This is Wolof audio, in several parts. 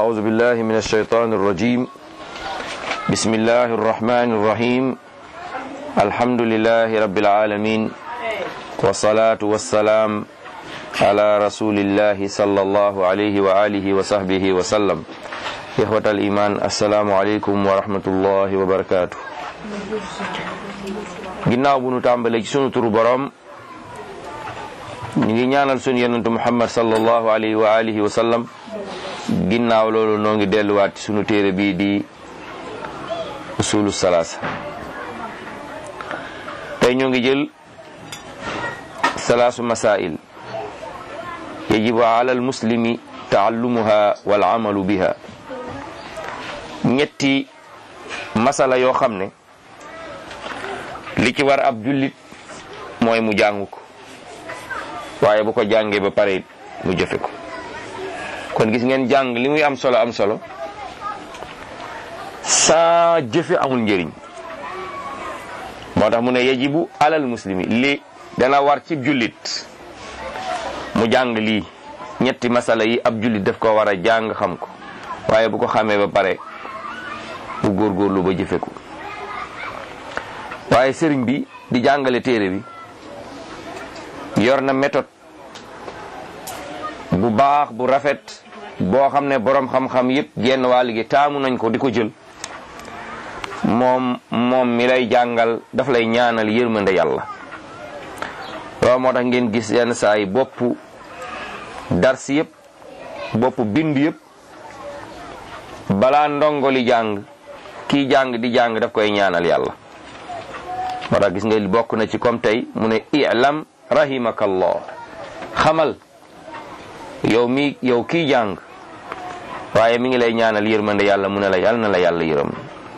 أعوذ بالله من الشيطان الرجيم بسم الله الرحمن الرحيم الحمد لله رب العالمين والصلاة والسلام على رسول الله صلى الله عليه وآله وصحبه وسلم إخوة الإيمان السلام عليكم ورحمة الله وبركاته ginnaaw bu nu tàmbalee ci sunu turu borom ñu ngi ñaanal sunu yonentu Muhammad sallallahu alayhi wa alihi wa sallam ginnaaw loolu noo ngi delluwaat ci sunu téere bii di usulu salaasa tey ñoo ngi jël salaasu masail yajibu ala al muslimi taallumuha wal amalu biha ñetti masala yoo xam ne li ci war ab jullit mooy mu jàng ko waaye bu ko jàngee ba pare mu jëfe ko kon gis ngeen jàng li muy am solo saa jëfe amul njëriñ moo tax mu ne yajibu alal muslimi li dana war ci jullit mu jàng lii ñetti masala yi ab jullit daf ko war a jàng xam ko waaye bu ko xamee ba pare mu góorgóorlu ba jëfe ko waaye sëriñ bi di jàngale téere bi yor na méthode bu baax bu rafet boo xam ne boroom xam-xam yépp genn wàll gi taamu nañ ko di ko jël moom mi lay jàngal daf lay ñaanal yërmande yàlla loolu moo tax ngeen gis yenn saa yi boppu dars yépp boppu bind yépp balaa ndongo li jàng kii jàng di jàng daf koy ñaanal yàlla moo tax gis nga bokk na ci comme tey mu ne i'lam rahimakallah xamal yow kii jàng waaye mi ngi lay ñaanal yërmande yàlla mu ne la yàlla na la yàlla yërëm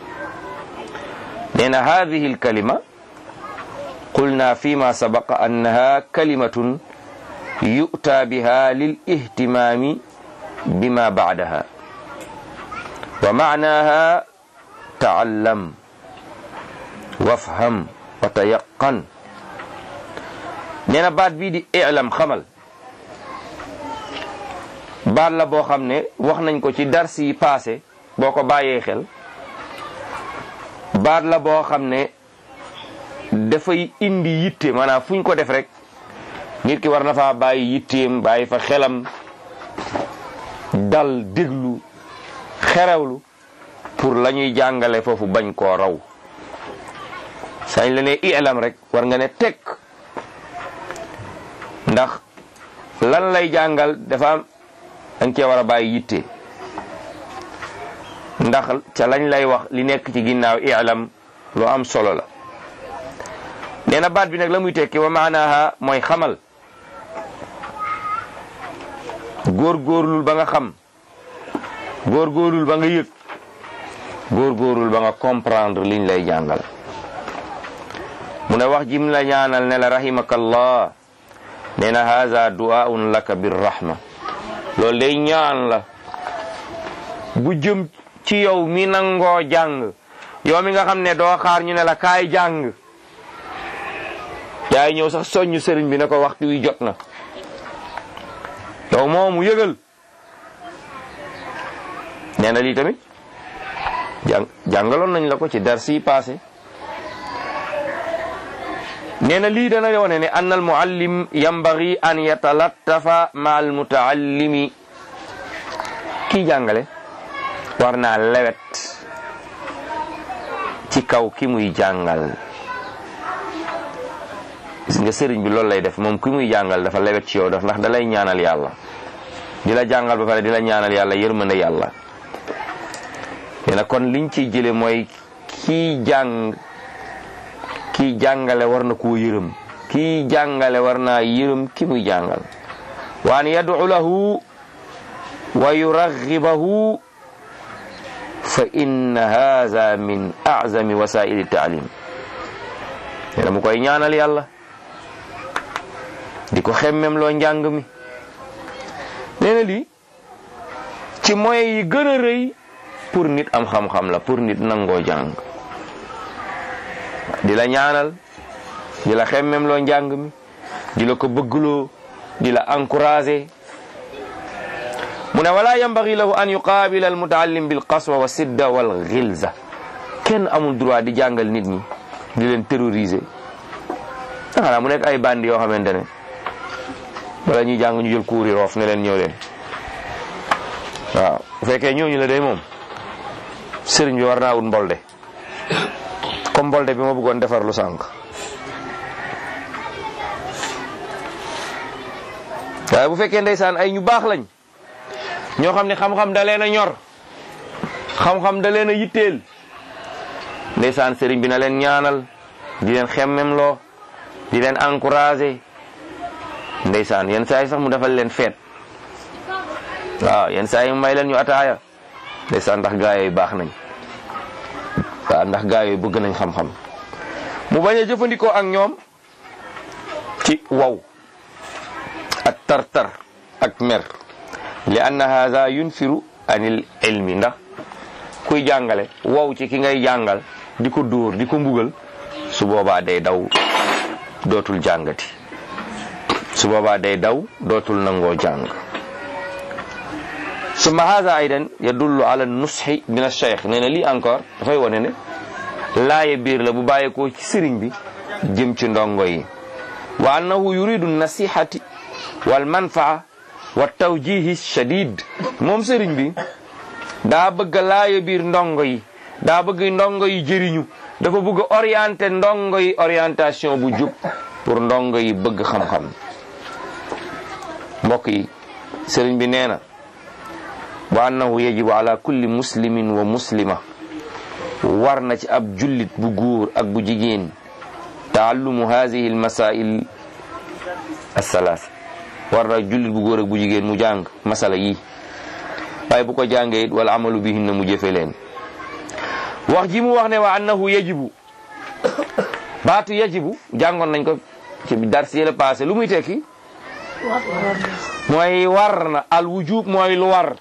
nee na hadihi alkalima qulna fima sabaqa annaha kalimatun yu'ta biha lil ihtimami bima ba'daha wa ma'naha ta'allam wafham wa tayaqqan nee na baat bii di i'lam xamal baat la boo xam ne wax nañ ko ci dars yi passé boo ko bàyyee xel baat la boo xam ne dafay indi yitte maanaam fu ñu ko def rek nit ki war na faa bàyyi yitteem bàyyi fa xelam dal déglu xerewlu pour la ñuy jàngale foofu bañ koo raw sañ la ne i'lam rek war nga ne tekk ndax lan lay jàngal dafa am danga cee war a bàyyi yitte ndax ca lañ lay wax li nekk ci ginnaaw i'lam lu am solo la nee na baat bi nag la muy tekki wa maanaha mooy xamal góorgóorlul ba nga xam góorgóorlul ba nga yëg góorgóorlul ba nga comprendre liñ lay jàngal mu ne wax jim la ñaanal ne la rahimakallah nee na haza du'aun laka birrahma loolu day ñaan la bu jëm ci yow mi nangoo jàng yow mi nga xam ne doo xaar ñu ne la kaay jàng yaay ñëw sax soññu sëriñ bi ne ko waxtu wi jot na yow moomu yëgal nee na lii tamit jàngaloon nañ la ko ci dars yi passé nee na lii dana wone ne anna al muallim yambaghi an yatalattafa ma al mutaallimi kii jàngale war naa lewet ci kaw ki muy jàngal gis nga sëriñ bi loolu lay def moom ki muy jàngal dafa lewet ci yow daf ndax da lay ñaanal yàlla di la jàngal ba pare di la ñaanal yàlla yërmande yàlla nee na kon liñ ciy jële mooy kii jàngale war na koo yërëm kii jàngale war naa yërëm ki muy jàngal wa an yad'u lahu wa yuraghibahu fa inna hadha min a'zami wasa'ili ta'lim nee na mu koy ñaanal yàlla di ko xemmem loo njàng mi nee na lii ci moyens yi gën a rëy pour nit am xam-xam la pour nit nangoo jàng di la ñaanal di la xemmem loo njàng mi di la ko bëggloo di la encourager mu ne wala yambagi lahu an yuqabila al mutaallim bil qaswa wa sidda wal ghilza kenn amul droit di jàngal nit ñi di leen terroriser xanaa mu nekk ay bandi yoo xamante ne wala ñuy jàng ñu jël kuuri roof ne leen ñëw leen waaw bu fekkee ñooñu la day moom sëriñ bi war naa wut mbolde comme mbolde bi ma bëggoon defar lu sànq waaye bu fekkee ndeysaan ay ñu baax lañ ñoo xam ne xam-xam da leen a ñor xam-xam da leen a yitteel ndeysaan sëriñ bi na leen ñaanal di leen xemmemloo di leen encourager ndeysaan yenn saa yi sax mu defal leen feet waaw yenn saa yi mu may leen ñu ataaya ndeysaan ndax gaa yooyu baax nañ waaw ndax gaa yooyu bëgg nañ xam-xam mu bañ a jëfandikoo ak ñoom ci waw ak tartar ak mer li anna hadha yunfiru anil ilmi ndax kuy jàngale wow ci ki ngay jàngal di ko dóor di ko mbugal su boobaa day daw dootul jàngati su boobaa day daw dootul nangoo jàng summa hadha aydan yadullu ala nushi min ash-shaykh nee na lii encore dafay wone ne laaye biir la bu bàyyeekoo ci sëriñ bi jëm ci ndongo yi wa annahu yuridu nasihati wal manfaa wa tawjihi shadid moom sëriñ bi daa bëgg laaye biir ndongo yi daa bëgg ndongo yi jëriñu dafa bëgg orienté ndongo yi orientation bu jub pour ndongo yi bëgg xam-xam mbokk yi sëriñ bi nee na wa annahu yajibu ala kulli muslimin wa muslima war na ci ab jullit bu góor ak bu jigéen taallumu hadihi al masail as-salas war na jullit bu góor ak bu jigéen mu jàng masala yi waaye bu ko jàngee it wala amalu bihinna mu jëfe leen wax ji mu wax ne wa annahu yajibu baatu yajibu jàngoon nañ ko ci dars yi la passé lu muy tekki mooy war na al wujub mooy lu war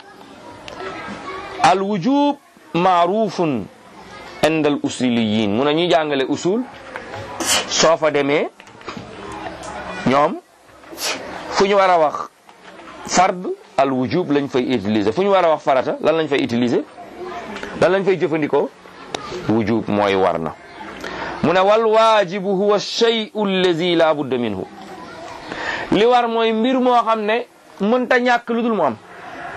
al wujub maarufun indal usuliyin mun a ñuy jàngale usul soo fa demee ñoom fu ñu war a wax fard al wujub lañ fay utiliser fu ñu war a wax farata lan lañ fay utiliser lan lañ fay jëfandikoo wujub mooy war na mu ne wal waajibu huwa shay'u allazi la budda minhu li war mooy mbir moo xam ne mënta ñàkk lu dul mu am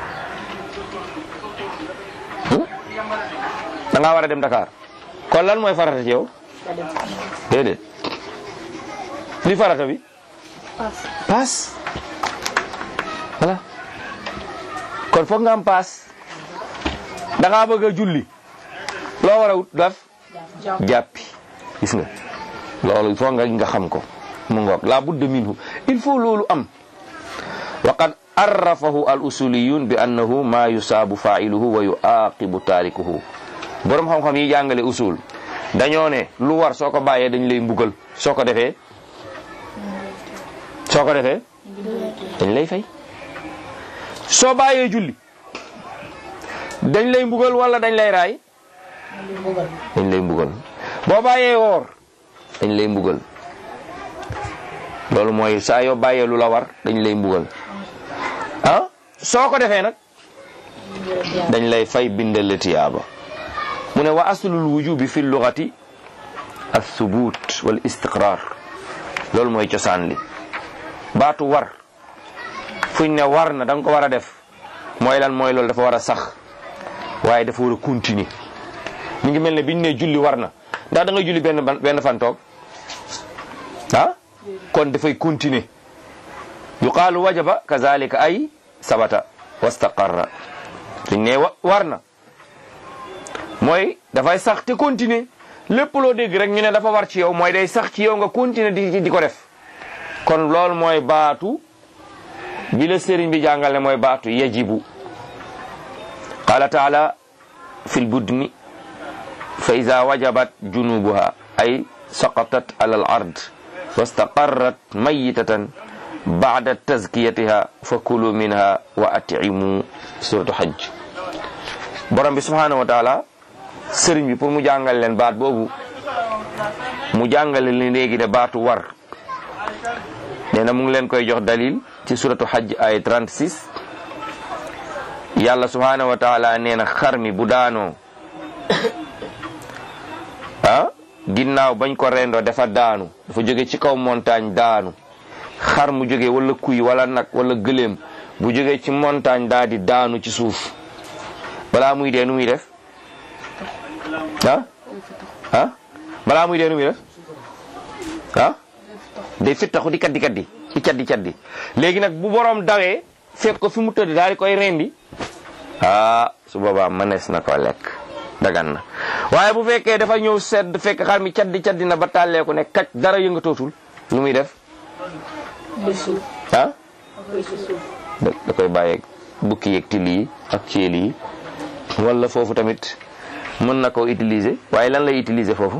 da ngaa war a dem Dakar kon lan mooy farata ci yow déedéet li farata bi paas voilà kon foog nga am paas da ngaa bëgg a julli loo war a wut daf jàppi gis nga loolu foog nga xam ko mu ngoog la budda minhu il faut loolu am wa qad arrafahu al usuliyun bi annahu ma yusaabu fa'iluhu wa yuaqibu tarikuhu borom xam-xam yi jàngale usul dañoo ne lu war soo ko bàyyee dañ lay mbugal soo ko defee dañ lay fay soo bàyyee julli dañ lay mbugal wala dañ lay raay dañ lay mbugal boo bàyyee woor dañ lay mbugal loolu mooy saa yoo bàyyee lu la war dañ lay mbugal ah soo ko defee nag dañ lay fay bindal la tiyaaba mu ne wa aslul wujubi fi lugati athubut wal istiqrar loolu mooy cosaan li baatu war fuñ ne war na da nga ko war a def mooy lan mooy loolu dafa war a sax waaye dafa war a continuer mi ngi mel ne biñ ne julli war na ndax da nga julli benn fan toog ah kon dafay continuer yuqaalu wajaba kazalika ay sabata wastaqarra suñ ne war na mooy dafay sax te continuer lépp loo dégg rek ñu ne dafa war ci yow mooy day sax ci yow nga continuer di ko def kon loolu mooy baatu bi la sëriñ bi jàngale mooy baatu yajibu qala taala fil budni fa iza wajabat junubuha ay saqatat ala al ard wastaqarrat mayitatan ba'da tazkiyatiha fakulu minha wa at'imu suratu hajj borom bi subhanahu wa taala sëriñ bi pour mu jàngal leen baat boobu mu jàngale leen léegi de baatu war nee na mu ngi leen koy jox dalil ci suratu hajj ay 36 yàlla subhanahu wa taala nee na xar mi bu daanoo ginnaaw bañ ko rendoo dafa daanu, dafa jóge ci kaw montagne daanu. xar mu jóge wala kuy wala nag wala gëléem bu jóge ci montagne daa di daanu ci suuf, balaa muy dee nu muy def balaa muy dee nu muy def day fittaxu di kaddi ci caddi léegi nag bu borom dawee fekk ko fi mu tëdd daal di koy rendi su boobaa mënees na ko lekk, dagan na. waaye bu fekkee dafa ñëw sedd fekk xar mi caddi na ba tàlleeku ne kacc dara yëngatootul, lu muy def da koy bàyyeeg bukki yeeg till yi ak céel yi. wala foofu tamit mën na ko utiliser, waaye lan lay utiliser foofu?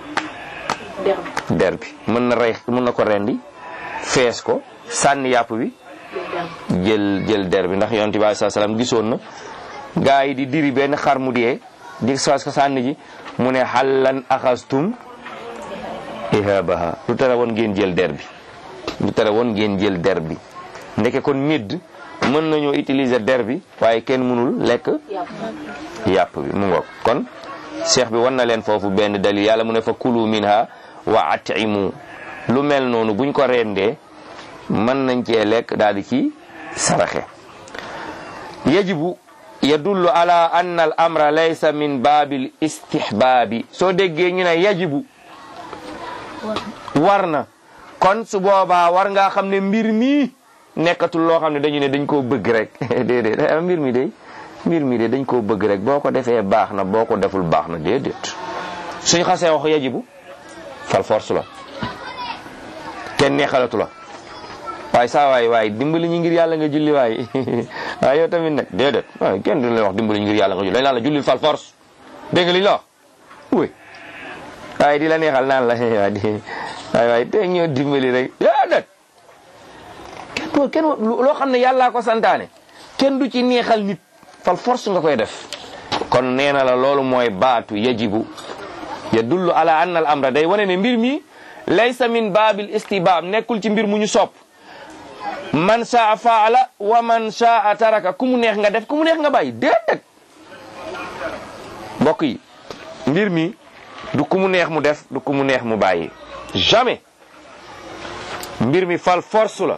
der bi mën na ko rendi fees ko sànni yàpp bi jël der bi, ndax yonent bi sallallahu alayhi wasallam gisoon na gaa yi di diri benn xar mu dee di soos ko sànni ji, mu ne xallan axastum ihabaha, lu tere woon ngeen jël der bi ndeke kon midd mën nañoo utiliser der bi waaye kenn mënul lekk yàpp bi. mu ngoog kon cheikh bi wan na leen foofu benn dalil, yàlla mu ne fa kulu minha wa at'imu, lu mel noonu buñ ko rendee mën nañ cee lekk daal di ci saraxe. yajibu yadullu ala anna al amra laysa min baabil istihbaabi, soo déggee ñu ne yajibu war na, kon su boobaa war ngaa xam ne mbir mi nekkatul loo xam ne dañu ne dañ koo bëgg rek déedéet mbir mi de dañ koo bëgg rek, boo ko defee baax na boo ko deful baax na, déedéet. suñ xasee wax yajibu fal force la, kenn neexalatu la. waaye saa waay dimbali ñu ngir yàlla nga julli waay waaye yow tamit nag déedéet waaye kenn du la wax dimbali ñu ngir yàlla nga julli, dañ naan la jullil fal force, dégg nga li ñu la wax oui. waaye di la neexal naan la waaye te ñoo dimbali rek déedéet. kenn loo xam ne yàllaa ko santaane kenn du ci neexal nit, fal force nga koy def. kon nee na la loolu mooy baatu yajibu yadullu ala anna al amra, day wane ne mbir mi laysa min baabil istihbaab, nekkul ci mbir mu ñu sopp. man saa faala wa man saa taraka, ku mu neex nga def ku mu neex nga bàyyi, déedéet. mbokk yi mbir mi du ku mu neex mu def du ku mu neex mu bàyyi, jamais. mbir mi fal force la,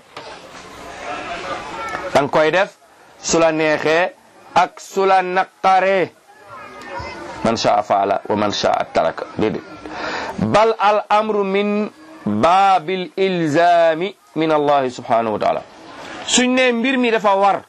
danga koy def su la neexee ak su la naqaree. man saa faala wa man saa taraka, déedéet. bal al amru min baabil ilzami min allahi subhanahu wa taala. suñ ne mbir mi dafa war,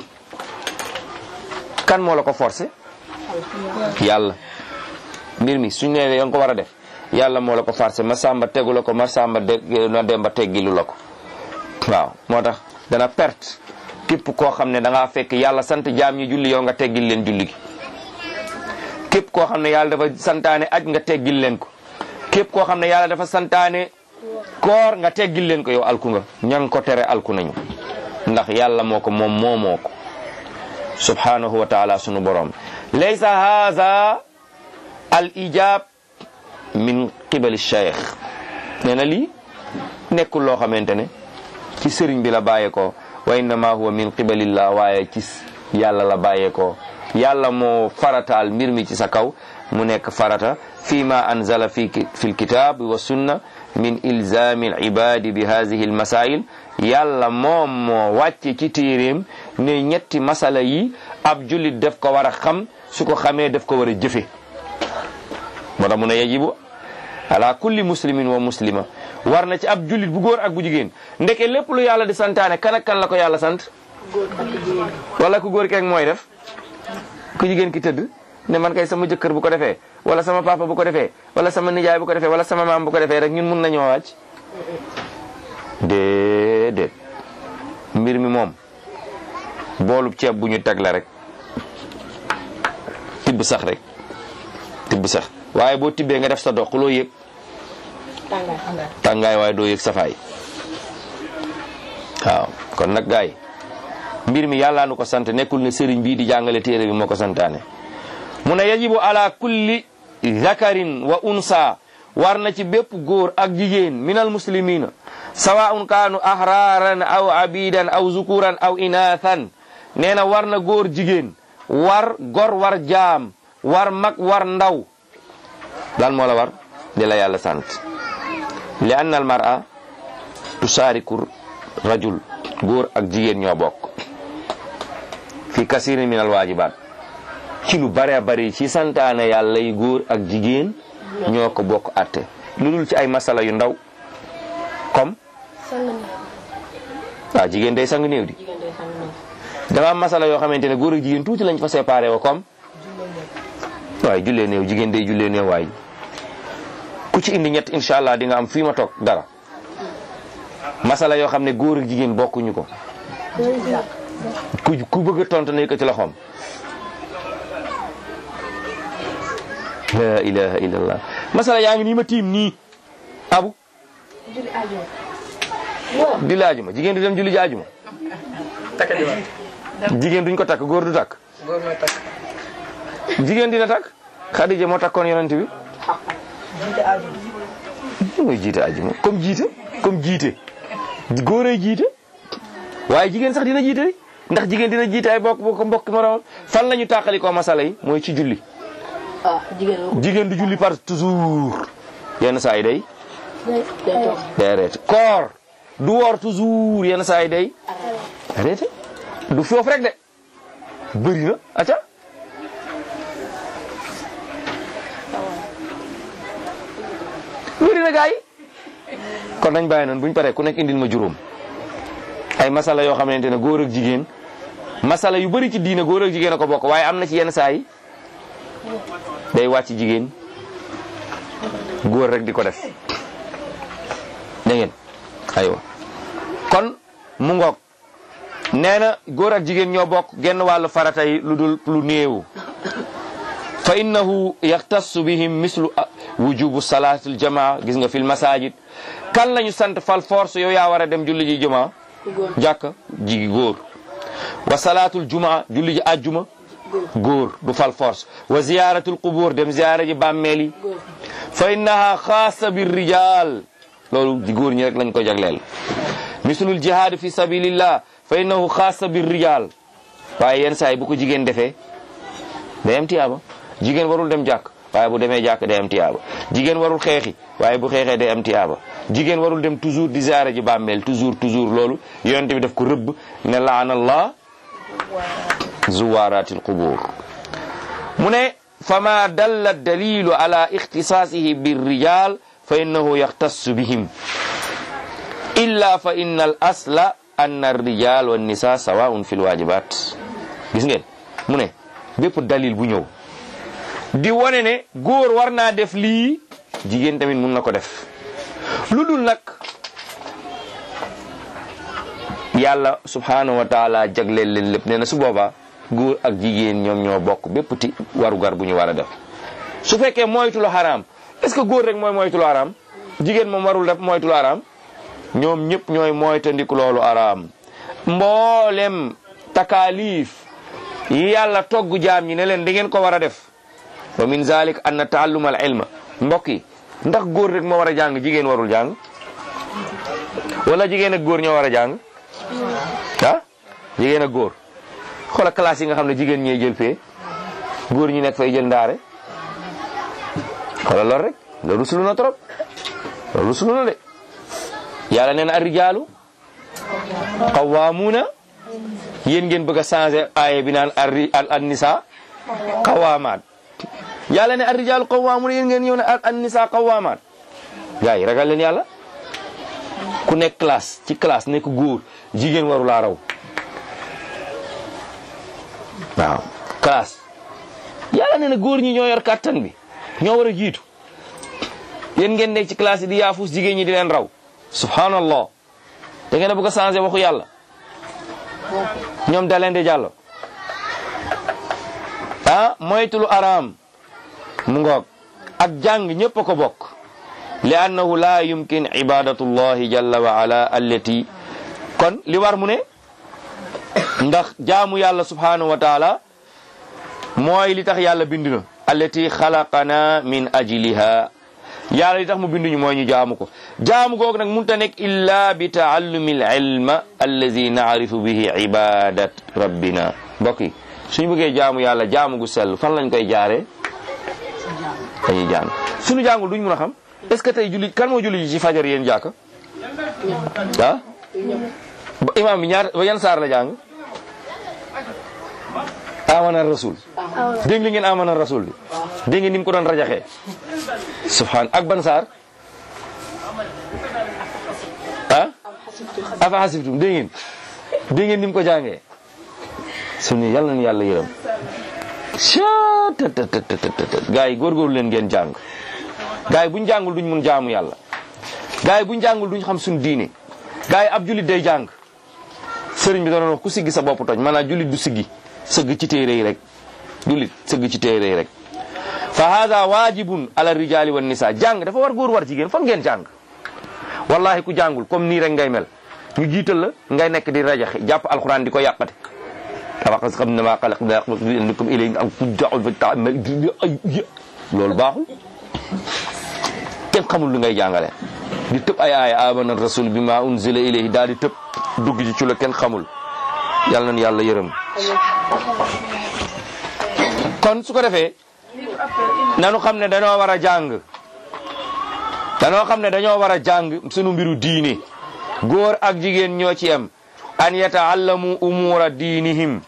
kan moo la ko forcé? yàlla. mbir mi suñ ne da nga ko war a def, yàlla moo la ko forcé, ma sàmba tegu la ko, ma sàmba na demba teggilu la ko. waaw moo tax dana perte képp koo xam ne da ngaa fekk yàlla sant jaam ñi julli, yow nga teggil leen julli gi. képp koo xam ne yàlla dafa santaane aj nga teggil leen ko. képp koo xam ne yàlla dafa santaane koor nga teggil leen ko, yow alku nga. ña ngi ko tere alku nañu, ndax yàlla moo ko moom moomoo ko subhanahu wa taala sunu borom. laysa haza al ijab min qibali cheikh, nee na lii nekkul loo xamante ne ci sëriñ bi la bàyyeekoo, wa innama huwa min qibalillah, waaye ci yàlla la bàyyeekoo. yàlla moo farataal mbir mi ci sa kaw mu nekk farata fi ma anzala fi lkitab wa sunna min ilzami al ibadi bi hadihi al masail. yàlla moom moo wàcce ci téeréem ne ñetti masala yi ab jullit def ko war a xam, su ko xamee def ko war a jëfe. moo tax mu ne yajibu ala kulli muslimin wa muslima, war na ci ab jullit bu góor ak bu jigéen. ndeke lépp lu yàlla di santaane kan ak kan la ko yàlla sant? wala ku góor keeg mooy def, ku jigéen ki tëdd ne man kay sama jëkkër bu ko defee, wala sama papa bu ko defee, wala sama nijaay bu ko defee, wala sama maam bu ko defee rek ñun mun nañoo wàcc. déedéet. mbir mi moom boolub ceeb bu ñu teg la rek, tibb sax rek, tibb sax. waaye boo tibbee nga def sa dox loo yëg tàngaay, waaye doo yëg safaay. waaw kon nag gaay mbir mi yàlla nu ko sant, nekkul ne sëriñ bii di jàngale téere bi moo ko santaane. mu ne yajibu ala kulli zakarin wa unsa, war na ci bépp góor ak jigéen minal muslimina sawaun kaanu ahraran aw abidan aw zukuran aw inathan, nee na war na góor jigéen war gor war jaam war mag war ndaw lan moo la war di la yàlla sant li anna al mar'a tusaariku rajul góor ak jigéen ñoo bokk fi kasirin min al waajibaat ci lu bare bari ci santaane yàlla yi góor ak jigéen ñoo ko bokk atte lu dul ci ay masala yu ndaw comme waaw jigéen day sang néew di dafa am masala yoo xamante ne góor ak jigéen tuuti lañ fa séparé wa comme waaye jullee néew jigéen day jullee néew waaye ku ci indi ñett incha allah di nga am fii ma toog dara masala yoo xam ne góor ak jigéen bokkuñu ko ku bëgg a tontu ne ko ci loxoom la ilaha illallah masala yaa ngi nii ma tiim nii abu di laajuma jigéen du dem julli ji ajuma jigéen duñ ko takk góor du takk jigéen dina takk Xadija moo takkoon yonent bi mooy jiite ajuma comme jiite góoree jiite waaye jigéen sax dina jiite ndax jigéen dina jiite ay mbokk moroom fan la ñu tàqali ko masala yi mooy ci julli jigéen du julli par toujours yenn saa yi day arrêté koor du woor toujours yenn saa yi day arrêté du foofu rek de bëri na acca bëri na gaa yi kon nañ bàyyi noonu buñ paree ku nekk indil ma juróom ay masala yoo xamante ne góor ak jigéen masala yu bëri ci diine góor ak jigéen a ko bokk waaye am na ci yenn saa yi day wàcc jigéen góor rek di ko def da ngeen aywa kon mu ngoog nee na góor ak jigéen ñoo bokk genn wàllu farata yi lu dul lu néew fa innahu yaxtassu bihim mislu wujubu salaatil jamaa gis nga fil masajid kan lañu sant fal force yow yaa war a dem julli ji jumaa jàkka ji góor wa salaatul jumaa julli ji ajjuma góor du fal force wa ziyaratul qubur dem ziyara ji bàmmeel yi fa innaha xaasa bir rijal loolu di góor ñi rek lañ ko jagleel mislul jihad fi sabilillah fa innahu xaasa bir rijal waaye yenn saa yi bu ko jigéen defee day am tiyaaba jigéen warul dem jàkk waaye bu demee jàkk day am tiyaaba jigéen warul xeexi waaye bu xeexee day am tiyaaba jigéen warul dem toujours di ziyaara ji bàmmeel toujours loolu yonent bi daf ko rëbb ne laanallah zuwaratil qubur mu ne fama dalla dalilu ala ixtisaasihi birrijal fa innahu yaxtassu bihim illa fa inna al asla anna arrijal wa nisa sawaun fi lwajibat gis ngeen mu ne bépp dalil bu ñëw di wane ne góor war naa def lii jigéen tamit mun na ko def lu dul nag yàlla subhanahu wa taala jagleel leen lépp nee na su boobaa góor ak jigéen ñoom ñoo bokk bépp ti warugar bu ñu war a def su fekkee moytu lu xaraam est-ce que góor rek mooy moytu lu xaraam jigéen moom warul def moytu lu xaraam ñoom ñëpp ñooy moytandiku loolu xaraam mboolem takaalif yi yàlla togg jaam ñi ne leen da ngeen ko war a def wa min zalik anna taalluma al ilma mbokk yi ndax góor rek moo war a jàng jigéen warul jàng wala jigéen ak góor ñoo war a jàng ah jigéen ak góor xoola classe yi nga xam ne jigéen ñee jël fee góor ñi nekk fay jël ndaare xoola lool rek loolu rusulu na trop loolu rusulu na de yàlla nee na ar-rijaalu qawwaamuuna yéen ngeen bëgg a changer aaya bi naan an-nisaa qawwaamaat yàlla ne ar-rijaalu qawwaamuuna yéen ngeen ñëw ne an-nisaa qawwaamaat gars yi ragal leen yàlla ku nekk classe ci classe nekk góor jigéen waru laa raw waaw classe yàlla ne na góor ñi ñoo yor kàttan bi ñoo war a jiitu yéen ngeen nekk ci classe yi di yaafus jigéen ñi di leen raw subhanallah da ngeen a bëgg a changer waxu yàlla ñoom da leen di jàllo ah moytulu araam mu ngoog ak jàng ñëpp a ko bokk li annahu la yumkin ibadatullahi jalla wa ala allati kon li war mu ne ndax jaamu yàlla subhanahu wa taala mooy li tax yàlla bind na allati xalaqana min ajliha yàlla li tax mu binduñu mooy ñu jaamu ko jaamu googu nag mënut a nekk illa bi taallumi al ilma allazi naarifu bihi ibadat rabbina. mbokk yi suñu bëggee jaamu yàlla jaamu gu sell fan lañ koy jaaree dañuy jàng suñu jàngul duñ mun a xam. est-ce que tey julli kan moo julli ci fajar yéen jàkka ah imaam bi yan saar la jàng amana rasul dégg ngeen amana rasul bi dégg ngeen ni mu ko doon rajaxee subhaan ak ban saar afa hasibtum dégg ngeen ni mu ko jàngee suñu yàlla na yàlla yërëm gaa yi góorgóorlu leen ngeen jàng gaa yi buñ jàngul duñ mun jaamu yàlla gaa yi buñ jàngul duñ xam suñu diine gaa yi ab jullit day jàng sëriñ bi doon wax ku siggi sa bopp toj maanaam jullit du siggi sëgg ci téere yi rek jullit sëgg ci téere yi rek fa hada wajibun ala rijali wan nisa jàng dafa war góor war jigéen foog ngeen jàng wallahi ku jàngul comme nii rek ngay mel ñu jiital la ngay nekk di rajaxe jàpp alxuraan di ko yàqate tabax xam ne maa xalaqnaakum ilayhi loolu baaxul kenn xamul lu ngay jàngale di tëb ay aaya amana rasul bi ma unzila ilayhi daal di tëb dugg ci la kenn xamul yàlla na yàlla yërëm kon su ko defee nanu xam ne dañoo war a jàng dañoo war a jàng sunu mbiru diine góor ak jigéen ñoo ci am an yataallamu umura diinihim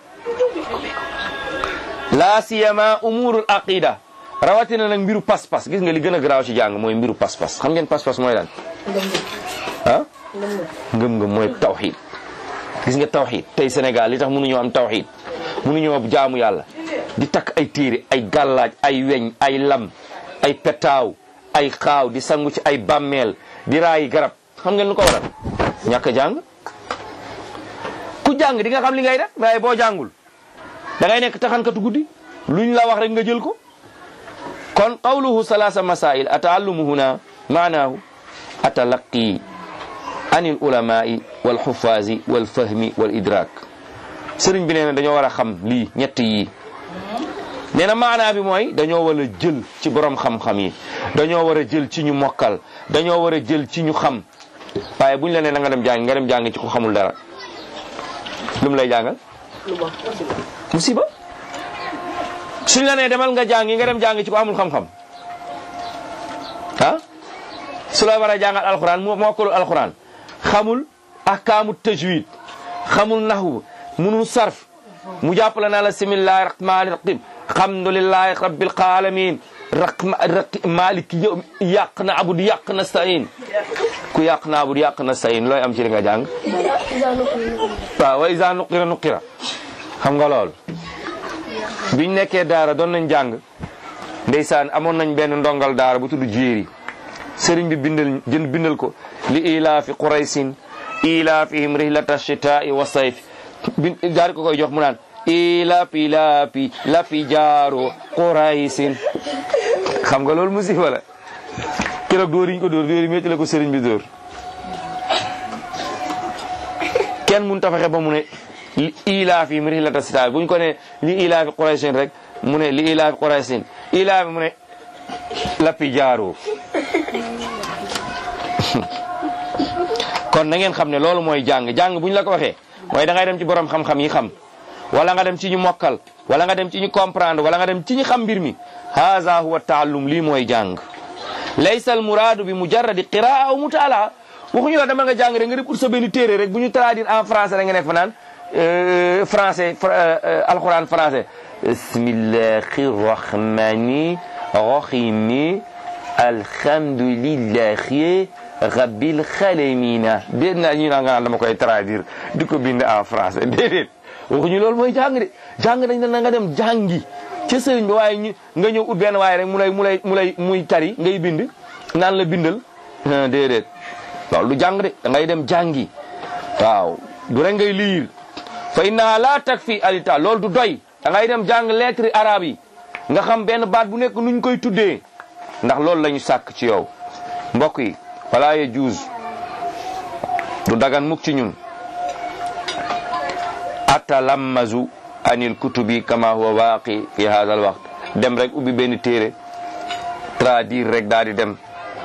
la siyama umurul aqida rawatina nag mbiru pas-pas gis nga li gën a garaaw ci jàng mooy mbiru pas-pas xam ngeen pas-pas mooy lan ah ngëm-ngëm mooy tawxid gis nga tawxid tey Sénégal li tax mënuñoo am tawxid mënuñoo jaamu yàlla di takk ay téere ay gàllaaj ay weñ ay lam ay petaaw ay xaaw di sangu ci ay bàmmeel di raayi garab xam ngeen lu ko waral ñàkk a jàng ku jàng di nga xam li ngay def waaye boo jàngul da ngay nekk taxankatu guddi luñ la wax rek nga jël ko kon qawluhu salaasa masail ataallumu huna maanaahu atalaqi anil ulamai wal xufaasi wal fahmi wal idrak sëriñ bi nee na dañoo war a xam lii ñett yii nee na maanaa bi mooy dañoo war a jël ci borom xam-xam yi dañoo war a jël ci ñu mokkal dañoo war a jël ci ñu xam waaye buñ la nee na nga dem jàng nga dem jàng ci ko xamul dara lu mu lay jàngal musiba suñ la nee demal nga jàngi nga dem jàngi ci ko amul xam-xam ah su la war a jàngal alxuraan mokkalul alxuraan xamul ahkaamu tajwid xamul naxwu munul sarf mu jàppale naa la bismillahi rahmaani rahim alhamdulillahi rabbil alamin maliki yàq na abud yàq na stain ku yàq na abud yàq na stain looy am ci li nga jàng waaw wa iza nuqira xam nga lool biñ nekkee daara doon nañ jàng ndeysaan amoon nañ benn ndongal daara bu tudd jéeri sëriñ bi bindal ko li ilaafi quraysin ilaafihim rihlata shitaa'i wa sayf daal ko koy jox mu naan ilaafi lafi jaaro quraysin xam nga loolu musiba la keroog dóor yi ñu ko dóor yi métti la ko sëriñ bi dóor kenn mun ta fexe ba mu ne ilaafihim rihlata shitaa'i buñ ko ne li ilaafi quraysin rek mu ne li ilaafi quraysin ilaafi mu ne lafi jaaro kon na ngeen xam ne loolu mooy jàng buñ la ko waxee mooy da ngay dem ci borom xam-xam yi xam wala nga dem ci ñu mokkal wala nga dem ci ñu comprendre wala nga dem ci ñu xam mbir mi haza huwa taallum lii mooy jàng laysa al muraadu bi mujarradi qiraa aw mutaala waxuñu la dama nga jàng rek nga def pour sa benn téere rek bu ñu traduire en français rek nga nekk fa naan français alquran français bismillahi rahmani rahimi alhamdulillahi rabbil xalamina déet naa ñu nga naan dama koy traduire di ko bind en français déedéet waxuñu loolu mooy jàng de jàng dañ na nga dem jàngi ca sëriñ bi waaye nga ñëw ut benn waaye rek muy tari ngay bind naan la bindal déedéet loolu du jàng de da ngay dem jàngi waaw du rek ngay liir fa inna la takfi alita loolu du doy da ngay dem jàng lettre arabe yi nga xam benn baat bu nekk nuñ koy tuddee ndax loolu la ñu sàkk ci yow mbokk yi wala ya juuz du dagan mukk ci ñun atalammazu anil kutubi kama huwa waaqi fi hadha al waqt dem rek ubbi benn téere traduire rek daal di dem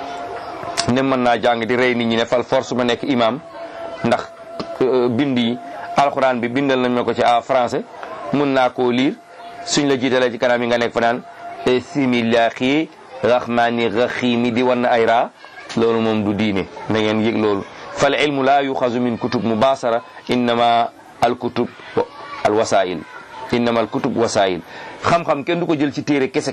ne mën naa jàng di rey nit ñi ne fal force ma nekk imam ndax bind yi alxuraan bi bindal nañ ma ko ci en français mun naa koo lire suñ la jiitalee ci kanam yi nga nekk fa naan bismillahi rahmani rahimi di wan ay raa loolu moom du diine na ngeen yëg loolu fal ilmu la yuxazu min kutub mubasara innama al kutub al wasail innama al kutub wasail xam-xam kenn du ko jël ci téere kese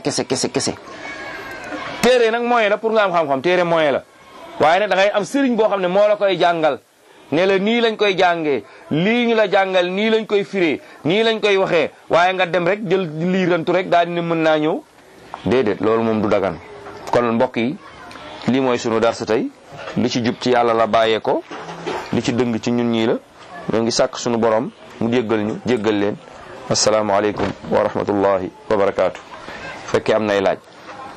téere nag moyen la pour nga am xam-xam téere moyen la waaye nag da ngay am sëriñ boo xam ne moo la koy jàngal ne la nii lañ koy jàngee lii ñu la jàngal nii lañ koy firee nii lañ koy waxee waaye nga dem rek jël liirantu rek daal di ne mën naa ñëw déedéet loolu moom du dagan kon mbokk yi lii mooy sunu darsu tey li ci jub ci yàlla la bàyyee ko li ci dëng ci ñun ñii la ñoo ngi sàkk sunu borom mu jéggal leen asalaamaaleykum wa rahmatullahi wa barakaatu fekkee am nay laaj